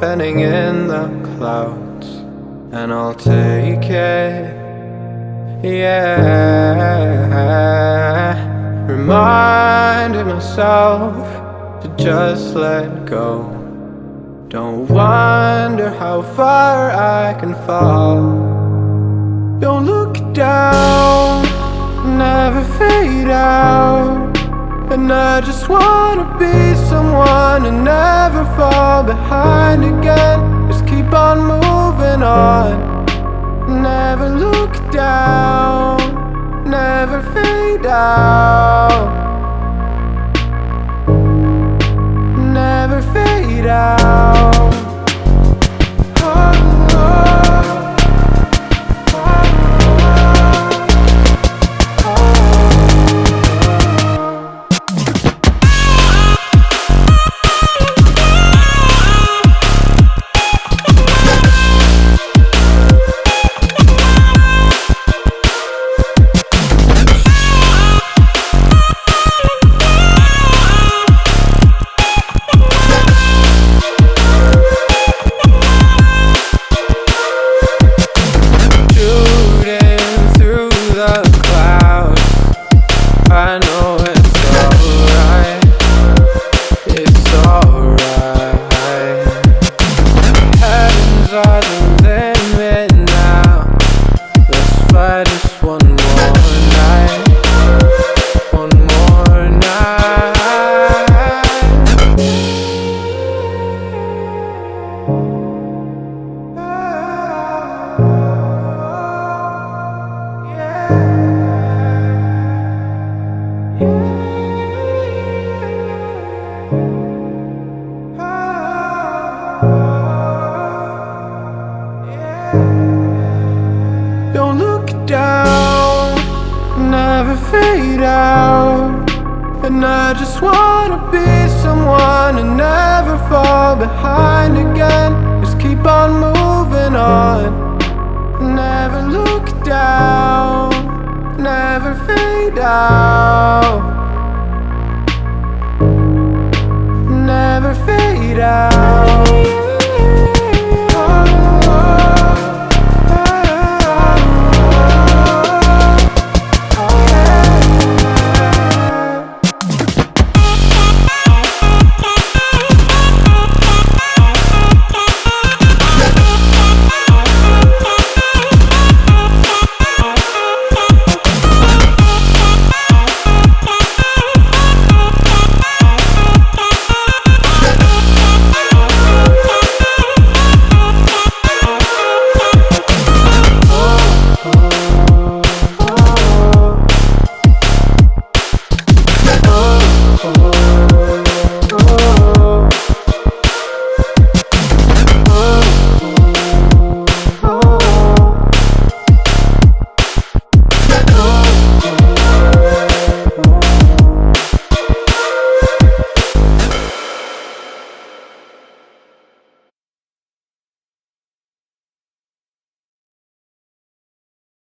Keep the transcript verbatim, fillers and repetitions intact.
pending in the clouds, and I'll take it, yeah. Reminding myself to just let go. Don't wonder how far I can fall. Don't look down, never fade out. And I just wanna be someone and never fall behind again. Just keep on moving on. Never look down, never fade out. Never fade out. I know it's alright, it's alright. Heavens are the limit now. Let's fly just one more night, one more night. Yeah. Don't look down, never fade out. And I just wanna be someone and never fall behind again. Just keep on moving on. Never look down, never fade out. Never fade out.